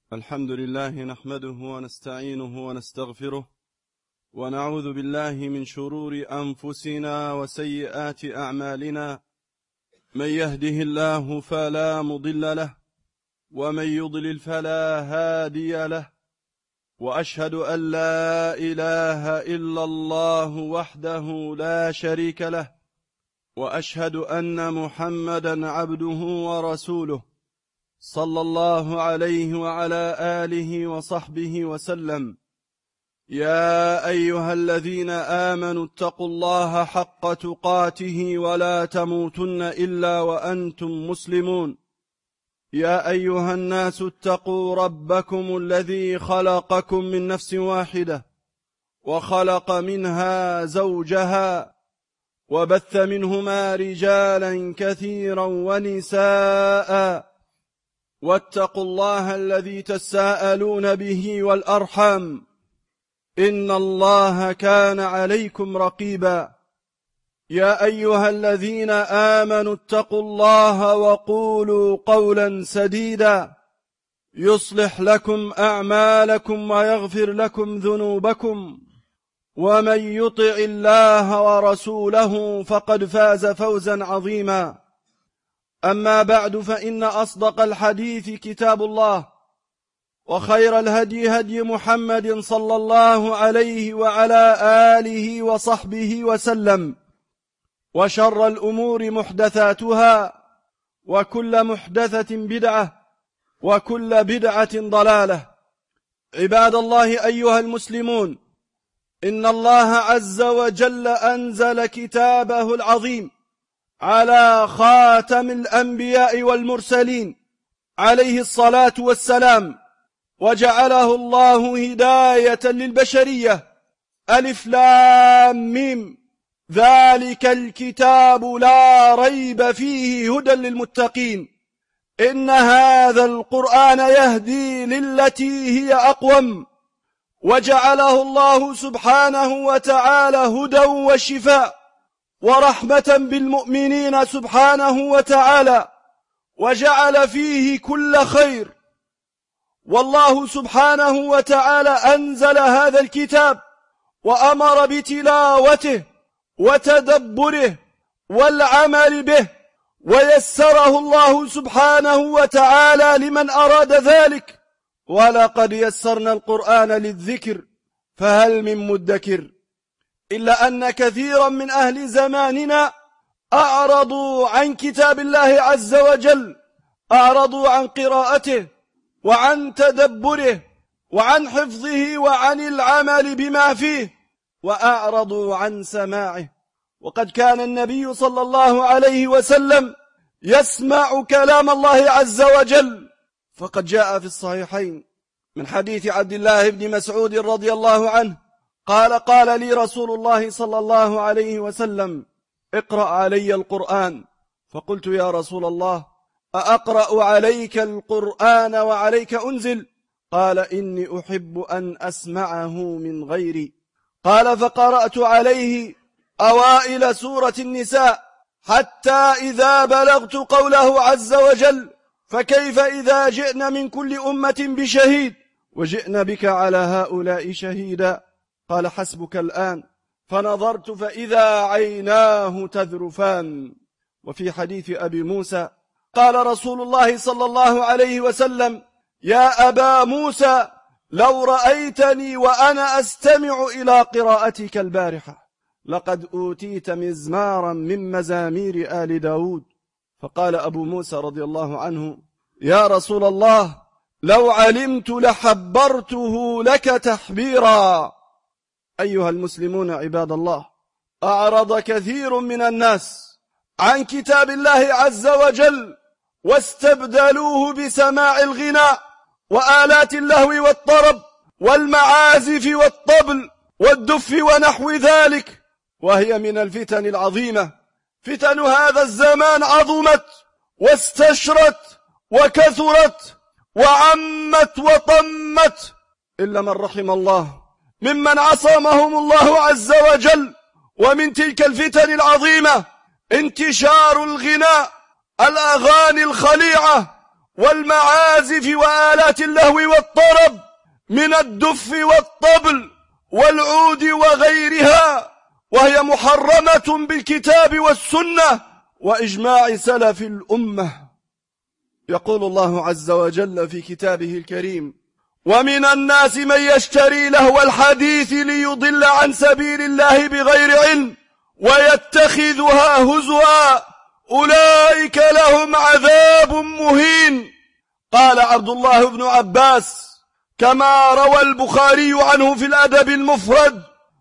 الحمد لله نحمده ونستعينه ونستغفره ونعوذ بالله من شرور أنفسنا وسيئات أعمالنا. من يهده الله فلا مضل له ومن يضلل فلا هادي له، وأشهد أن لا إله إلا الله وحده لا شريك له، وأشهد أن محمدا عبده ورسوله صلى الله عليه وعلى آله وصحبه وسلم. يا أيها الذين آمنوا اتقوا الله حق تقاته ولا تموتن إلا وأنتم مسلمون. يا أيها الناس اتقوا ربكم الذي خلقكم من نفس واحدة وخلق منها زوجها وبث منهما رجالا كثيرا ونساء، واتقوا الله الذي تساءلون به والأرحام إن الله كان عليكم رقيبا. يا أيها الذين آمنوا اتقوا الله وقولوا قولا سديدا يصلح لكم أعمالكم ويغفر لكم ذنوبكم، ومن يطع الله ورسوله فقد فاز فوزا عظيما. أما بعد، فإن أصدق الحديث كتاب الله، وخير الهدي هدي محمد صلى الله عليه وعلى آله وصحبه وسلم، وشر الأمور محدثاتها، وكل محدثة بدعة، وكل بدعة ضلالة. عباد الله أيها المسلمون، إن الله عز وجل أنزل كتابه العظيم على خاتم الأنبياء والمرسلين عليه الصلاة والسلام، وجعله الله هداية للبشرية. ألف لام ميم، ذلك الكتاب لا ريب فيه هدى للمتقين. إن هذا القرآن يهدي للتي هي أقوم، وجعله الله سبحانه وتعالى هدى وشفاء ورحمة بالمؤمنين سبحانه وتعالى، وجعل فيه كل خير. والله سبحانه وتعالى أنزل هذا الكتاب وأمر بتلاوته وتدبره والعمل به، ويسره الله سبحانه وتعالى لمن أراد ذلك. ولقد يسرنا القرآن للذكر فهل من مدكر. إلا أن كثيرا من أهل زماننا أعرضوا عن كتاب الله عز وجل، أعرضوا عن قراءته وعن تدبره وعن حفظه وعن العمل بما فيه، وأعرضوا عن سماعه. وقد كان النبي صلى الله عليه وسلم يسمع كلام الله عز وجل، فقد جاء في الصحيحين من حديث عبد الله بن مسعود رضي الله عنه قال لي رسول الله صلى الله عليه وسلم: اقرأ علي القرآن. فقلت: يا رسول الله، أأقرأ عليك القرآن وعليك أنزل؟ قال: إني أحب أن أسمعه من غيري. قال: فقرأت عليه أوائل سورة النساء حتى إذا بلغت قوله عز وجل: فكيف إذا جئنا من كل أمة بشهيد وجئنا بك على هؤلاء شهيدا. قال: حسبك الآن. فنظرت فإذا عيناه تذرفان. وفي حديث أبي موسى قال رسول الله صلى الله عليه وسلم: يا أبا موسى، لو رأيتني وأنا أستمع إلى قراءتك البارحة لقد أوتيت مزمارا من مزامير آل داود. فقال أبو موسى رضي الله عنه: يا رسول الله، لو علمت لحبرته لك تحبيرا. أيها المسلمون عباد الله، أعرض كثير من الناس عن كتاب الله عز وجل، واستبدلوه بسماع الغناء وآلات اللهو والطرب والمعازف والطبل والدف ونحو ذلك، وهي من الفتن العظيمة. فتن هذا الزمان عظمت واستشرت وكثرت وعمت وطمت، إلا من رحم الله ممن عصمهم الله عز وجل. ومن تلك الفتن العظيمة انتشار الغناء، الأغاني الخليعة والمعازف وآلات اللهو والطرب من الدف والطبل والعود وغيرها، وهي محرمة بالكتاب والسنة وإجماع سلف الأمة. يقول الله عز وجل في كتابه الكريم: ومن الناس من يشتري لهو الحديث ليضل عن سبيل الله بغير علم ويتخذها هزوا أولئك لهم عذاب مهين. قال عبد الله بن عباس كما روى البخاري عنه في الأدب المفرد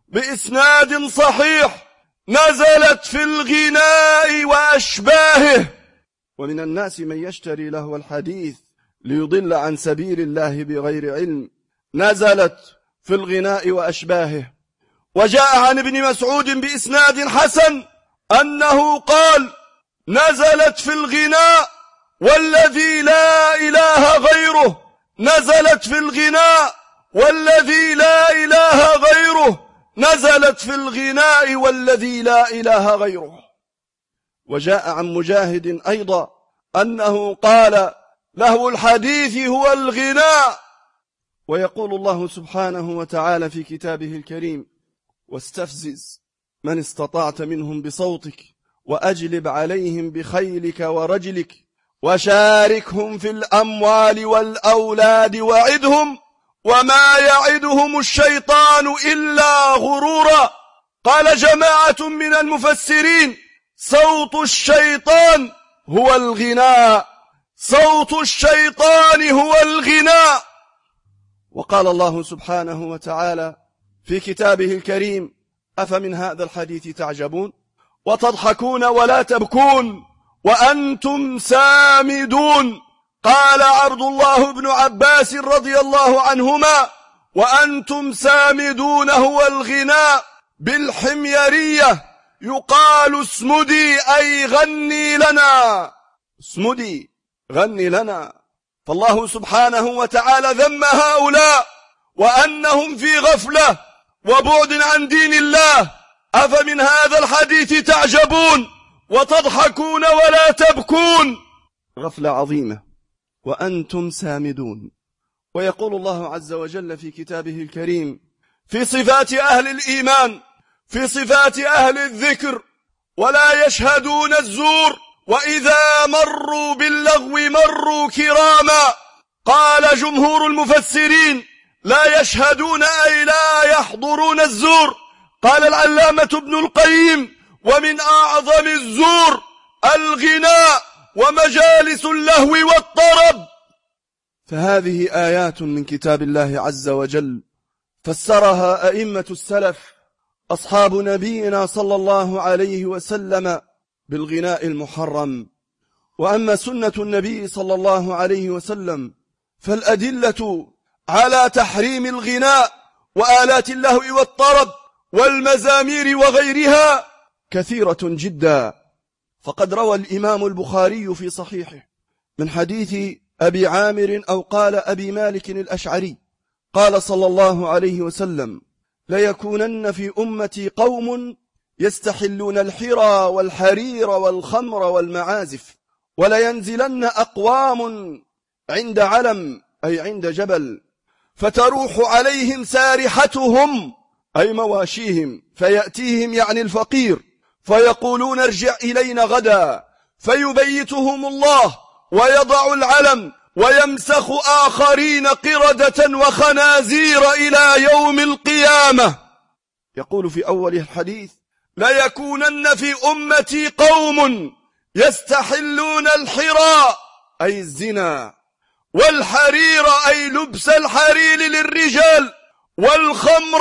بإسناد صحيح: نزلت في الغناء وأشباهه. ومن الناس من يشتري لهو الحديث ليضل عن سبيل الله بغير علم، نزلت في الغناء وأشباهه. وجاء عن ابن مسعود بإسناد حسن أنه قال: نزلت في الغناء والذي لا إله غيره، نزلت في الغناء والذي لا إله غيره، نزلت في الغناء والذي لا إله غيره. وجاء عن مجاهد أيضا أنه قال: لهو الحديث هو الغناء. ويقول الله سبحانه وتعالى في كتابه الكريم: واستفزز من استطعت منهم بصوتك وأجلب عليهم بخيلك ورجلك وشاركهم في الأموال والأولاد وعدهم وما يعدهم الشيطان إلا غرورا. قال جماعة من المفسرين: صوت الشيطان هو الغناء، صوت الشيطان هو الغناء. وقال الله سبحانه وتعالى في كتابه الكريم: أفمن هذا الحديث تعجبون وتضحكون ولا تبكون وأنتم سامدون. قال عبد الله بن عباس رضي الله عنهما: وأنتم سامدون هو الغناء بالحميرية، يقال اسمدي أي غني لنا، اسمدي غني لنا. فالله سبحانه وتعالى ذم هؤلاء وأنهم في غفلة وبعد عن دين الله. أفمن هذا الحديث تعجبون وتضحكون ولا تبكون، غفلة عظيمة. وأنتم سامدون. ويقول الله عز وجل في كتابه الكريم في صفات أهل الإيمان، في صفات أهل الذكر: ولا يشهدون الزور وإذا مروا باللغو مروا كراما. قال جمهور المفسرين: لا يشهدون أي لا يحضرون الزور. قال العلامة ابن القيم: ومن أعظم الزور الغناء ومجالس اللهو والطرب. فهذه آيات من كتاب الله عز وجل فسرها أئمة السلف أصحاب نبينا صلى الله عليه وسلم بالغناء المحرم. وأما سنة النبي صلى الله عليه وسلم فالأدلة على تحريم الغناء وآلات اللهو والطرب والمزامير وغيرها كثيرة جدا. فقد روى الإمام البخاري في صحيحه من حديث أبي عامر أو قال أبي مالك الأشعري قال صلى الله عليه وسلم: ليكونن في أمتي قوم يستحلون الحرى والحرير والخمر والمعازف، ولينزلن أقوام عند علم أي عند جبل، فتروح عليهم سارحتهم أي مواشيهم، فيأتيهم يعني الفقير، فيقولون: ارجع إلينا غدا، فيبيتهم الله ويضع العلم ويمسخ آخرين قردة وخنازير إلى يوم القيامة. يقول في أول الحديث: ليكونن في أمتي قوم يستحلون الحرى أي الزنا، والحرير أي لبس الحرير للرجال، والخمر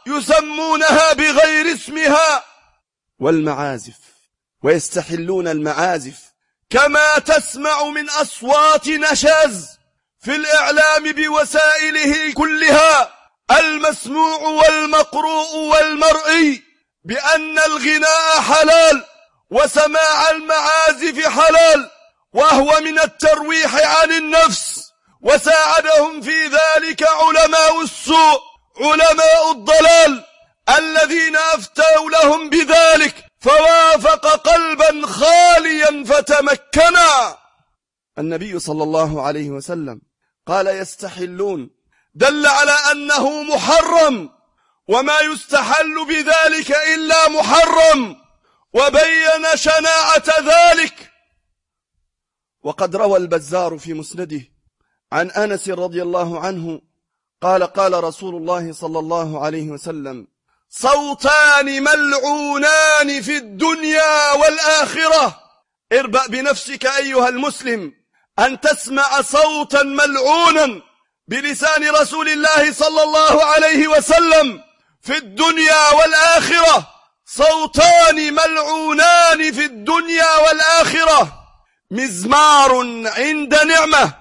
يسمونها بغير اسمها، والمعازف، ويستحلون المعازف كما تسمع من أصوات نشاز في الإعلام بوسائله كلها المسموع والمقروء والمرئي بأن الغناء حلال وسماع المعازف حلال، وهو من الترويح عن النفس. وساعدهم في ذلك علماء السوء علماء الضلال الذين أفتوا لهم بذلك، فوافق قلبا خاليا فتمكنا. النبي صلى الله عليه وسلم قال يستحلون، دل على أنه محرم، وما يستحل بذلك إلا محرم، وبين شناعة ذلك. وقد روى البزار في مسنده عن أنس رضي الله عنه قال قال رسول الله صلى الله عليه وسلم: صوتان ملعونان في الدنيا والآخرة. اربأ بنفسك أيها المسلم أن تسمع صوتا ملعونا بلسان رسول الله صلى الله عليه وسلم في الدنيا والآخرة. صوتان ملعونان في الدنيا والآخرة: مزمار عند نعمة،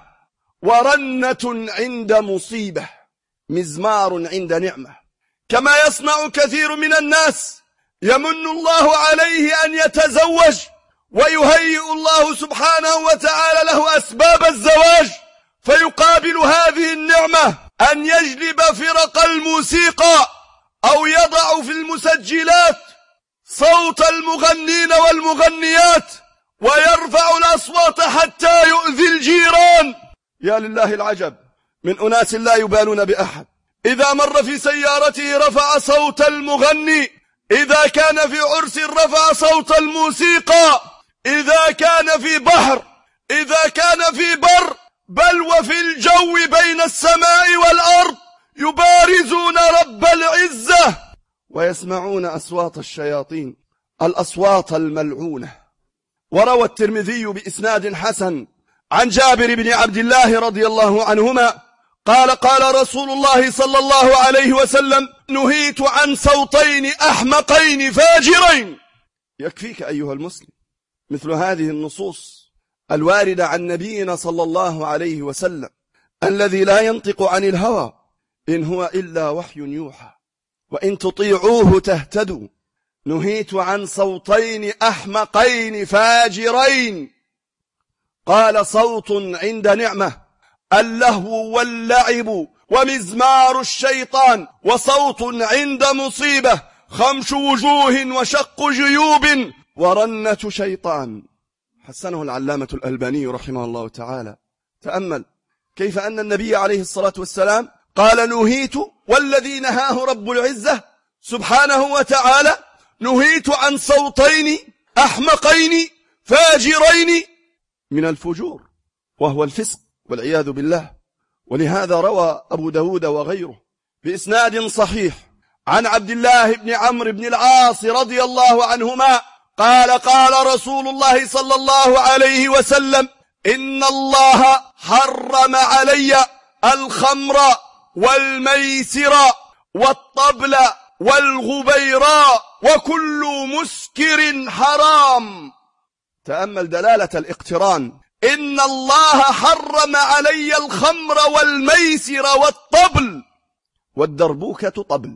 ورنة عند مصيبة. مزمار عند نعمة، كما يصنع كثير من الناس، يمن الله عليه أن يتزوج ويهيئ الله سبحانه وتعالى له أسباب الزواج، فيقابل هذه النعمة أن يجلب فرق الموسيقى أو يضع في المسجلات صوت المغنين والمغنيات ويرفع الأصوات حتى يؤذي الجيران. يا لله العجب من أناس لا يبالون بأحد، إذا مر في سيارته رفع صوت المغني، إذا كان في عرس رفع صوت الموسيقى، إذا كان في بحر، إذا كان في بر، بل وفي الجو بين السماء والأرض، يبارزون رب العزة ويسمعون أصوات الشياطين، الأصوات الملعونة. وروى الترمذي بإسناد حسن عن جابر بن عبد الله رضي الله عنهما قال قال رسول الله صلى الله عليه وسلم: نهيت عن صوتين أحمقين فاجرين. يكفيك أيها المسلم مثل هذه النصوص الواردة عن نبينا صلى الله عليه وسلم الذي لا ينطق عن الهوى، إن هو إلا وحي يوحى، وإن تطيعوه تهتدوا. نهيت عن صوتين أحمقين فاجرين. قال: صوت عند نعمة، اللهو واللعب ومزمار الشيطان، وصوت عند مصيبة، خمش وجوه وشق جيوب ورنة شيطان. حسنه العلامة الألباني رحمه الله تعالى. تأمل كيف أن النبي عليه الصلاة والسلام قال: نهيت، والذي نهاه رب العزة سبحانه وتعالى، نهيت عن صوتين أحمقين فاجرين من الفجور، وهو الفسق والعياذ بالله. ولهذا روى أبو داود وغيره بإسناد صحيح عن عبد الله بن عمرو بن العاص رضي الله عنهما قال قال رسول الله صلى الله عليه وسلم: إن الله حرم علي الخمر والميسر والطبل والغبيراء وكل مسكر حرام. تأمل دلالة الاقتران: إن الله حرم علي الخمر والميسر والطبل، والدربوكة طبل،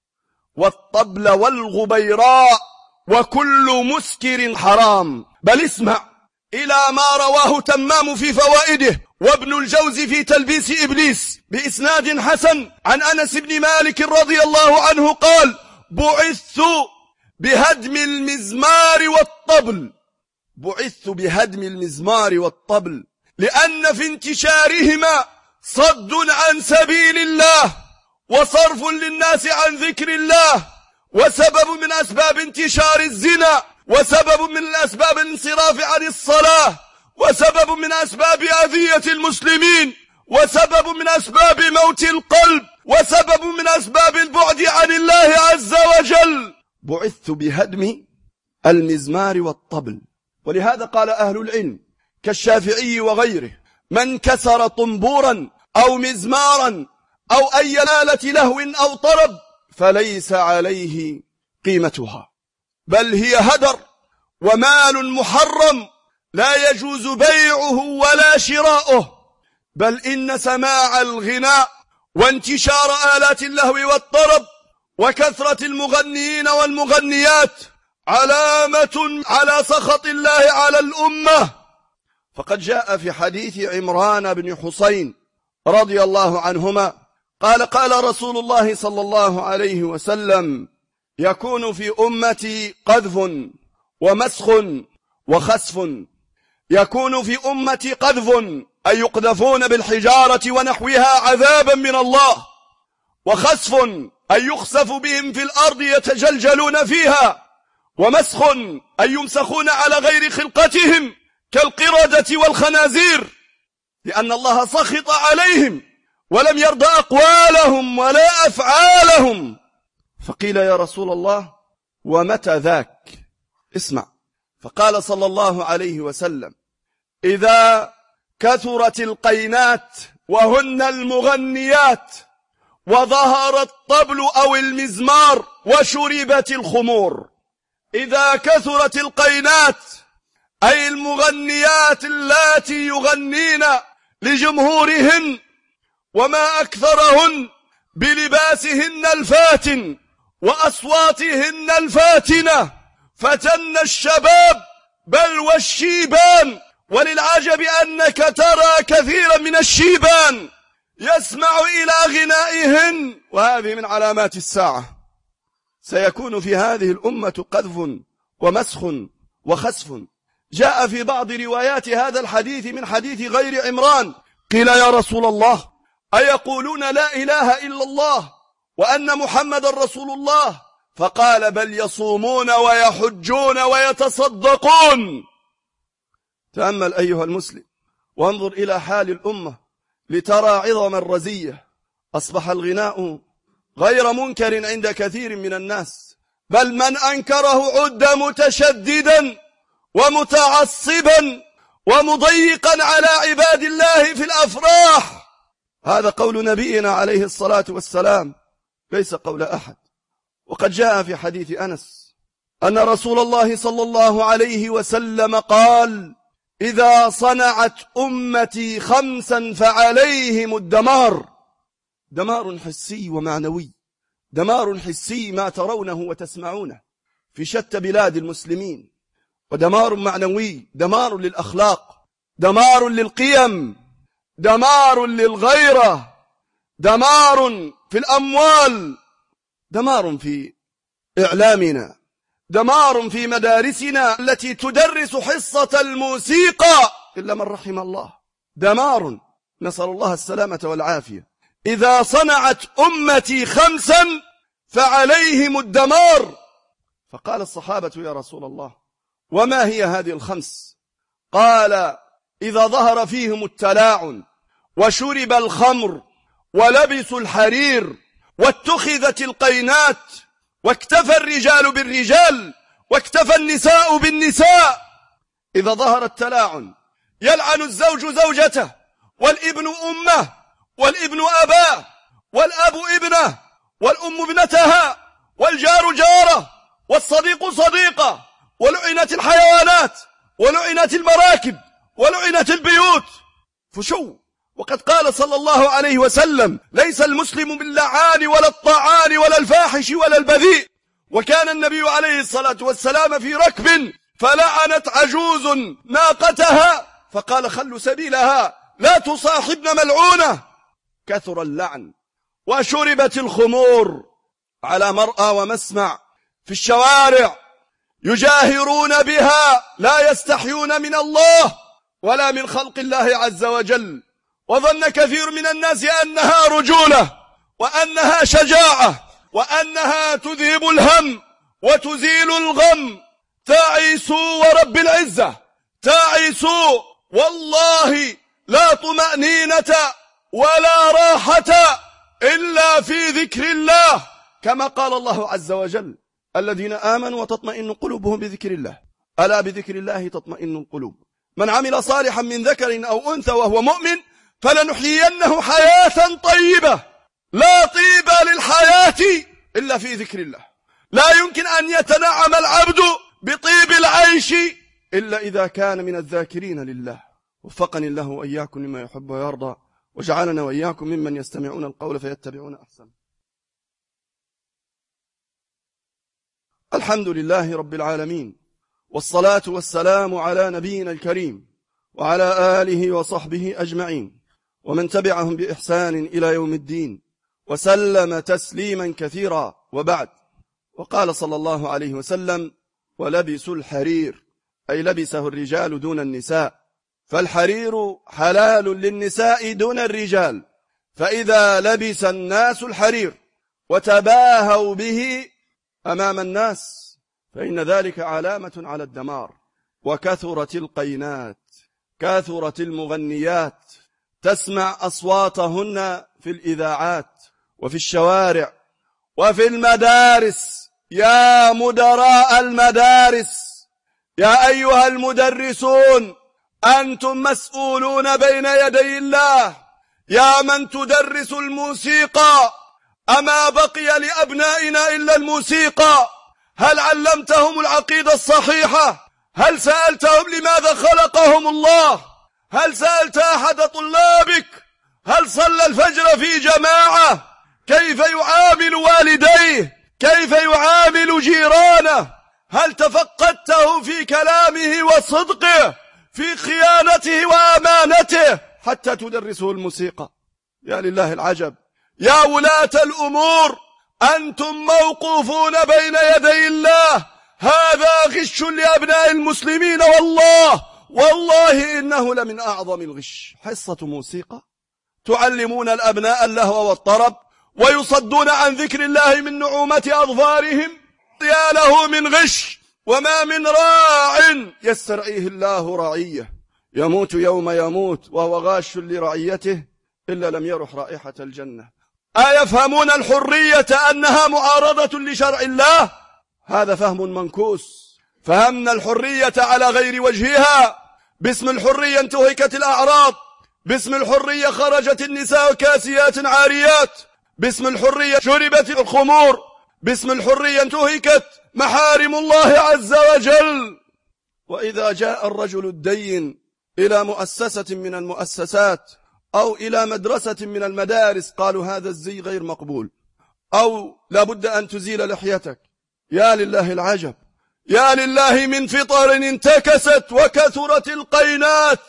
والطبل والغبيراء وكل مسكر حرام. بل اسمع إلى ما رواه تمام في فوائده وابن الجوزي في تلبيس إبليس بإسناد حسن عن أنس بن مالك رضي الله عنه قال: بعثت بهدم المزمار والطبل. بعثت بهدم المزمار والطبل لأن في انتشارهما صد عن سبيل الله وصرف للناس عن ذكر الله، وسبب من أسباب انتشار الزنا، وسبب من الأسباب الانصراف عن الصلاة، وسبب من أسباب أذية المسلمين، وسبب من أسباب موت القلب، وسبب من أسباب البعد عن الله عز وجل. بعثت بهدم المزمار والطبل. ولهذا قال أهل العلم كالشافعي وغيره: من كسر طنبورا أو مزمارا أو أي آلة لهو أو طرب فليس عليه قيمتها، بل هي هدر ومال محرم لا يجوز بيعه ولا شراؤه. بل إن سماع الغناء وانتشار آلات اللهو والطرب وكثرة المغنيين والمغنيات علامة على سخط الله على الأمة. فقد جاء في حديث عمران بن حسين رضي الله عنهما قال قال رسول الله صلى الله عليه وسلم: يكون في أمتي قذف ومسخ وخسف، يكون في أمتي قذف، أي يقذفون بالحجارة ونحوها عذابا من الله، وخسف أي يخسف بهم في الأرض يتجلجلون فيها، ومسخ أي يمسخون على غير خلقتهم كالقردة والخنازير، لأن الله سخط عليهم ولم يرضى أقوالهم ولا أفعالهم. فقيل يا رسول الله ومتى ذاك؟ اسمع، فقال صلى الله عليه وسلم: إذا كثرت القينات وهن المغنيات، وظهر الطبل أو المزمار، وشربت الخمور. إذا كثرت القينات أي المغنيات اللاتي يغنين لجمهورهن، وما أكثرهن بلباسهن الفاتن وأصواتهن الفاتنة، فتن الشباب بل والشيبان. وللعجب أنك ترى كثيرا من الشيبان يسمع إلى غنائهن، وهذه من علامات الساعة. سيكون في هذه الأمة قذف ومسخ وخسف. جاء في بعض روايات هذا الحديث من حديث غير عمران: قيل يا رسول الله أيقولون لا إله إلا الله وأن محمد رسول الله؟ فقال: بل يصومون ويحجون ويتصدقون. تأمل أيها المسلم وانظر إلى حال الأمة لترى عظم الرزية. أصبح الغناء غير منكر عند كثير من الناس، بل من أنكره عد متشددا ومتعصبا ومضيقا على عباد الله في الأفراح. هذا قول نبينا عليه الصلاة والسلام، ليس قول أحد. وقد جاء في حديث أنس أن رسول الله صلى الله عليه وسلم قال: إذا صنعت أمتي 5 فعليهم الدمار. دمار حسي ومعنوي. دمار حسي ما ترونه وتسمعونه في شتى بلاد المسلمين، ودمار معنوي، دمار للأخلاق، دمار للقيم، دمار للغيرة، دمار في الأموال، دمار في إعلامنا، دمار في مدارسنا التي تدرس حصة الموسيقى إلا من رحم الله. دمار، نسأل الله السلامة والعافية. إذا صنعت أمتي 5 فعليهم الدمار. فقال الصحابة: يا رسول الله وما هي هذه 5؟ قال: إذا ظهر فيهم التلاعن، وشرب الخمر، ولبسوا الحرير، واتخذت القينات، واكتفى الرجال بالرجال، واكتفى النساء بالنساء. إذا ظهر التلاعن يلعن الزوج زوجته، والابن أمه، والابن أباه، والأب ابنه، والأم ابنتها، والجار جاره، والصديق صديقه، ولعنت الحيوانات، ولعنت المراكب، ولعنت البيوت. فشو؟ وقد قال صلى الله عليه وسلم: ليس المسلم باللعان ولا الطعان ولا الفاحش ولا البذيء. وكان النبي عليه الصلاة والسلام في ركب فلعنت عجوز ناقتها، فقال: خلوا سبيلها لا تصاحبن ملعونة. كثر اللعن. وشربت الخمور على مرأى ومسمع في الشوارع، يجاهرون بها، لا يستحيون من الله ولا من خلق الله عز وجل. وظن كثير من الناس أنها رجولة، وأنها شجاعة، وأنها تذهب الهم وتزيل الغم. تعيسوا ورب العزة، تعيسوا، والله لا طمأنينة ولا راحة إلا في ذكر الله، كما قال الله عز وجل: الذين آمنوا وتطمئن قلوبهم بذكر الله، ألا بذكر الله تطمئن القلوب. من عمل صالحا من ذكر أو أنثى وهو مؤمن فلنحيينه حياة طيبة. لا طيب للحياة إلا في ذكر الله. لا يمكن أن يتنعم العبد بطيب العيش إلا إذا كان من الذاكرين لله. وفقني الله وإياكم لما يحب ويرضى، وجعلنا وإياكم ممن يستمعون القول فيتبعون أحسن. الحمد لله رب العالمين، والصلاة والسلام على نبينا الكريم وعلى آله وصحبه أجمعين، ومن تبعهم بإحسان إلى يوم الدين، وسلم تسليما كثيرا. وبعد، وقال صلى الله عليه وسلم: ولبسوا الحرير، أي لبسه الرجال دون النساء. فالحرير حلال للنساء دون الرجال، فإذا لبس الناس الحرير وتباهوا به أمام الناس فإن ذلك علامة على الدمار. وكثرت القينات، كثرت المغنيات، تسمع أصواتهن في الإذاعات وفي الشوارع وفي المدارس. يا مدراء المدارس، يا أيها المدرسون، أنتم مسؤولون بين يدي الله. يا من تدرس الموسيقى، أما بقي لأبنائنا إلا الموسيقى؟ هل علمتهم العقيدة الصحيحة؟ هل سألتهم لماذا خلقهم الله؟ هل سألت أحد طلابك هل صلى الفجر في جماعة؟ كيف يعامل والديه؟ كيف يعامل جيرانه؟ هل تفقدته في كلامه وصدقه، في خيانته وأمانته حتى تدرسه الموسيقى؟ يا لله العجب. يا ولاة الأمور، أنتم موقوفون بين يدي الله. هذا غش لأبناء المسلمين، والله إنه لمن أعظم الغش. حصة موسيقى تعلمون الأبناء اللهو والطرب ويصدون عن ذكر الله من نعومة أظفارهم. يا له من غش. وما من راع يسترعيه الله رعيه، يموت يوم يموت وهو غاش لرعيته إلا لم يرح رائحة الجنة. أيفهمون الحرية أنها معارضة لشرع الله؟ هذا فهم منكوس. فهمنا الحرية على غير وجهها. باسم الحرية انتهكت الأعراض، باسم الحرية خرجت النساء كاسيات عاريات، باسم الحرية شربت الخمور، باسم الحرية انتهكت محارم الله عز وجل. وإذا جاء الرجل الدين إلى مؤسسة من المؤسسات أو إلى مدرسة من المدارس قالوا هذا الزي غير مقبول، أو لابد أن تزيل لحيتك. يا لله العجب. يا لله من فطر انتكست. وكثرت القينات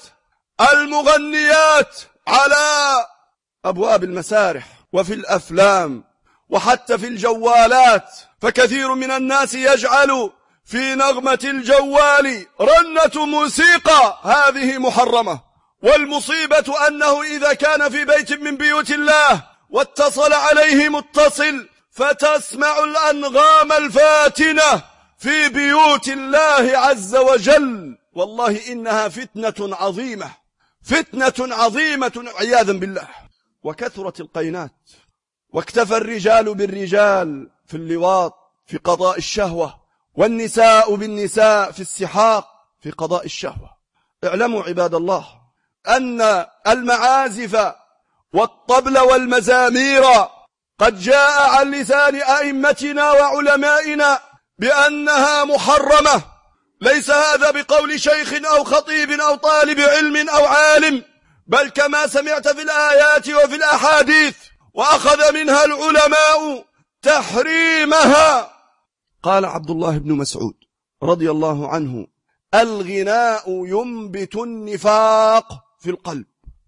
المغنيات على أبواب المسارح وفي الأفلام وحتى في الجوالات، فكثير من الناس يجعل في نغمة الجوال رنة موسيقى، هذه محرمة. والمصيبة أنه إذا كان في بيت من بيوت الله واتصل عليه متصل فتسمع الأنغام الفاتنة في بيوت الله عز وجل، والله إنها فتنة عظيمة، فتنة عظيمة عياذا بالله. وكثرت القينات، واكتفى الرجال بالرجال في اللواط في قضاء الشهوة، والنساء بالنساء في السحاق في قضاء الشهوة. اعلموا عباد الله أن المعازف والطبل والمزامير قد جاء عن لسان أئمتنا وعلمائنا بأنها محرمة. ليس هذا بقول شيخ أو خطيب أو طالب علم أو عالم، بل كما سمعت في الآيات وفي الأحاديث، وأخذ منها العلماء تحريمها. قال عبد الله بن مسعود رضي الله عنه: الغناء ينبت النفاق في القلب.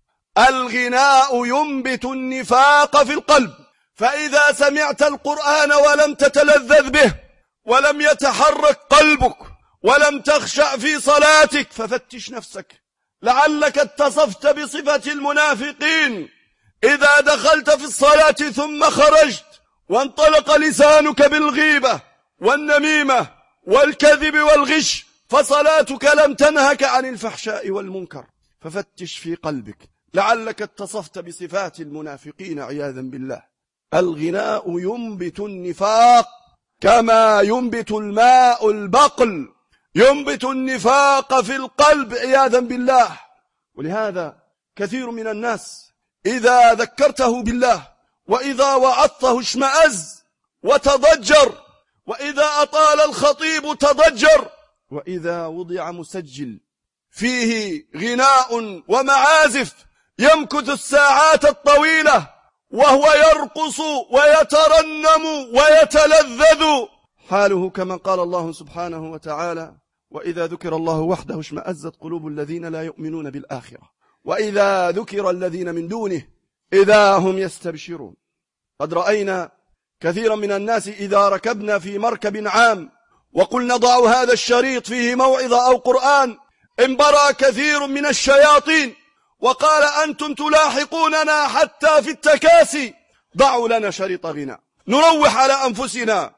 الغناء ينبت النفاق في القلب. فإذا سمعت القرآن ولم تتلذذ به ولم يتحرك قلبك ولم تخشع في صلاتك ففتش نفسك، لعلك اتصفت بصفة المنافقين. إذا دخلت في الصلاة ثم خرجت وانطلق لسانك بالغيبة والنميمة والكذب والغش فصلاتك لم تنهك عن الفحشاء والمنكر. ففتش في قلبك، لعلك اتصفت بصفات المنافقين عياذا بالله. الغناء ينبت النفاق كما ينبت الماء البقل، ينبت النفاق في القلب عياذا بالله. ولهذا كثير من الناس إذا ذكرته بالله وإذا وعظته اشمأز وتضجر، وإذا أطال الخطيب تضجر، وإذا وضع مسجل فيه غناء ومعازف يمكث الساعات الطويلة وهو يرقص ويترنم ويتلذذ، حاله كما قال الله سبحانه وتعالى: وإذا ذكر الله وحده اشمأزت قلوب الذين لا يؤمنون بالآخرة وإذا ذكر الذين من دونه إذا هم يستبشرون. قد رأينا كثيرا من الناس إذا ركبنا في مركب عام وقلنا ضعوا هذا الشريط فيه موعظة أو قرآن، انبرى كثير من الشياطين وقال أنتم تلاحقوننا حتى في التكاسي، ضعوا لنا شريط غناء نروح على أنفسنا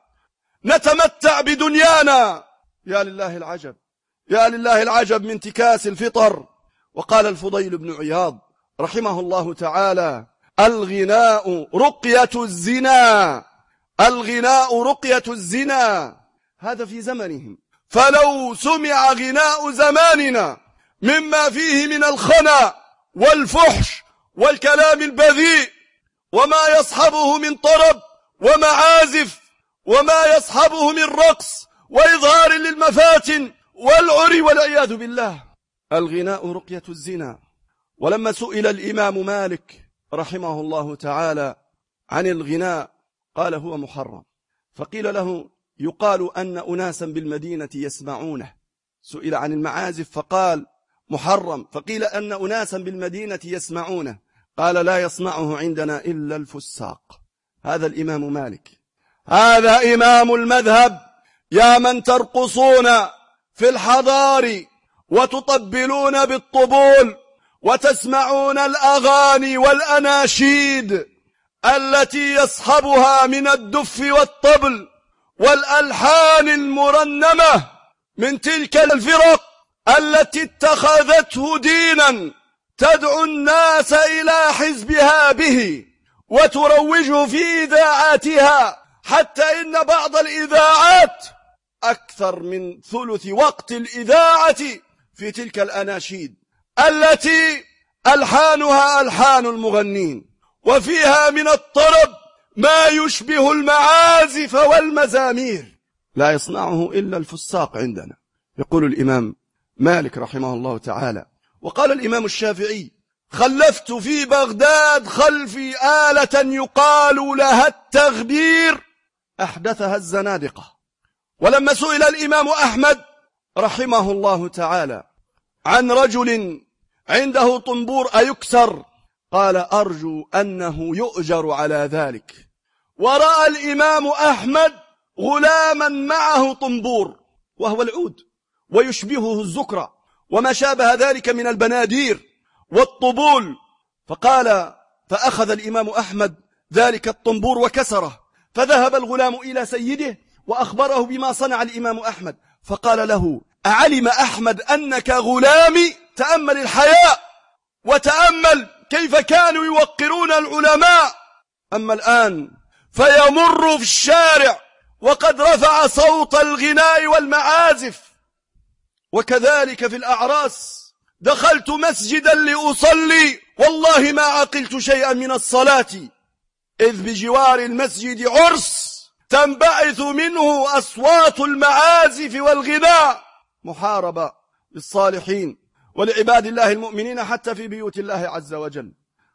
نتمتع بدنيانا. يا لله العجب، يا لله العجب من انتكاس الفطر. وقال الفضيل بن عياض رحمه الله تعالى: الغناء رقية الزنا، الغناء رقية الزنا. هذا في زمنهم، فلو سمع غناء زماننا مما فيه من الخنا والفحش والكلام البذيء وما يصحبه من طرب ومعازف وما يصحبه من رقص وإظهار للمفاتن والعري والعياذ بالله. الغناء رقية الزنا. ولما سئل الإمام مالك رحمه الله تعالى عن الغناء قال هو محرم. فقيل له: يقال أن أناسا بالمدينة يسمعونه. سئل عن المعازف فقال محرم. فقيل أن أناسا بالمدينة يسمعونه. قال: لا يصنعه عندنا إلا الفساق. هذا الإمام مالك، هذا إمام المذهب. يا من ترقصون في الحضار وتطبلون بالطبول وتسمعون الأغاني والأناشيد التي يصحبها من الدف والطبل والألحان المرنمة من تلك الفرق التي اتخذته دينا تدعو الناس إلى حزبها به وتروجه في إذاعاتها، حتى إن بعض الإذاعات أكثر من ثلث وقت الإذاعة في تلك الأناشيد التي ألحانها ألحان المغنين، وفيها من الطرب ما يشبه المعازف والمزامير. لا يصنعه إلا الفساق عندنا، يقول الإمام مالك رحمه الله تعالى. وقال الإمام الشافعي: خلفت في بغداد خلفي آلة يقال لها التغبير أحدثها الزنادقة. ولما سئل الإمام أحمد رحمه الله تعالى عن رجل عنده طنبور أيكسر، قال: أرجو أنه يؤجر على ذلك. ورأى الإمام أحمد غلاما معه طنبور وهو العود ويشبهه الزكرة وما شابه ذلك من البنادير والطبول، فأخذ الإمام أحمد ذلك الطنبور وكسره. فذهب الغلام إلى سيده وأخبره بما صنع الإمام أحمد، فقال له: أعلم أحمد أنك غلامي؟ تأمل الحياء وتأمل كيف كانوا يوقرون العلماء. أما الآن فيمر في الشارع وقد رفع صوت الغناء والمعازف. وكذلك في الأعراس. دخلت مسجدا لأصلي والله ما عقلت شيئا من الصلاة، إذ بجوار المسجد عرس تنبعث منه أصوات المعازف والغناء، محاربة للصالحين ولعباد الله المؤمنين حتى في بيوت الله عز وجل.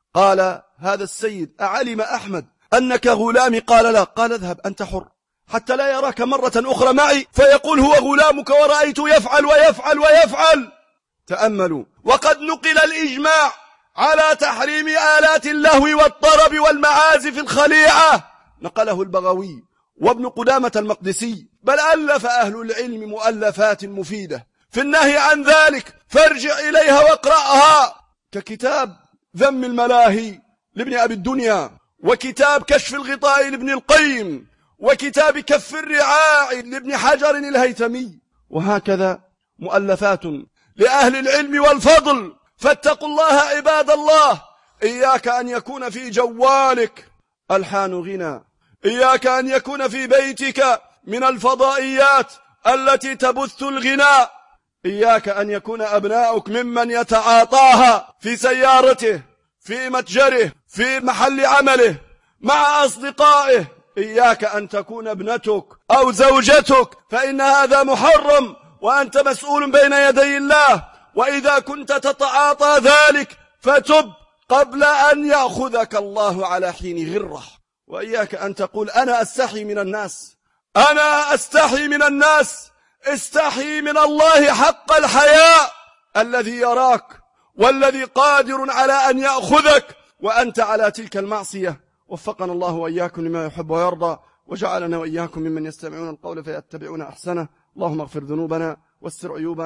قال هذا السيد: أعلم أحمد أنك غلامي؟ قال: لا. قال: اذهب أنت حر حتى لا يراك مرة أخرى معي فيقول هو غلامك ورأيت يفعل ويفعل ويفعل. تأملوا. وقد نقل الإجماع على تحريم آلات اللهو والطرب والمعازف الخليعة، نقله البغوي وابن قدامة المقدسي، بل ألف أهل العلم مؤلفات مفيدة في النهي عن ذلك، فارجع إليها واقرأها، ككتاب ذم الملاهي لابن أبي الدنيا، وكتاب كشف الغطاء لابن القيم، وكتاب كف الرعاع لابن حجر الهيثمي، وهكذا مؤلفات لأهل العلم والفضل. فاتقوا الله عباد الله. إياك أن يكون في جوالك ألحان غنى، إياك أن يكون في بيتك من الفضائيات التي تبث الغناء، إياك أن يكون أبناؤك ممن يتعاطاها في سيارته، في متجره، في محل عمله، مع أصدقائه. إياك أن تكون ابنتك أو زوجتك، فإن هذا محرم وأنت مسؤول بين يدي الله. وإذا كنت تتعاطى ذلك فتب قبل أن يأخذك الله على حين غره. وإياك أن تقول أنا أستحي من الناس، أنا أستحي من الناس. استحي من الله حق الحياء الذي يراك والذي قادر على أن يأخذك وأنت على تلك المعصية. وفقنا الله وإياكم لما يحب ويرضى، وجعلنا وإياكم ممن يستمعون القول فيتبعون أحسنه. اللهم اغفر ذنوبنا واستر عيوبنا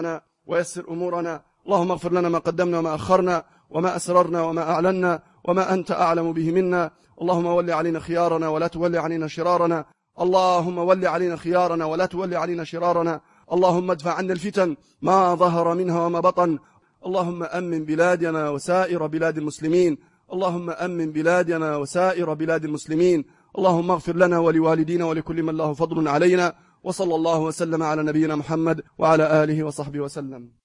ويسر أمورنا. اللهم اغفر لنا ما قدمنا وما أخرنا وما أسررنا وما أعلنا وما أنت أعلم به منا. اللهم ول علينا خيارنا ولا تول علينا شرارنا. اللهم ول علينا خيارنا ولا تول علينا شرارنا. اللهم ادفع عنا الفتن ما ظهر منها وما بطن. اللهم أمن بلادنا وسائر بلاد المسلمين. اللهم أمن بلادنا وسائر بلاد المسلمين. اللهم اغفر لنا ولوالدينا ولكل من له فضل علينا. وصلى الله وسلم على نبينا محمد وعلى آله وصحبه وسلم.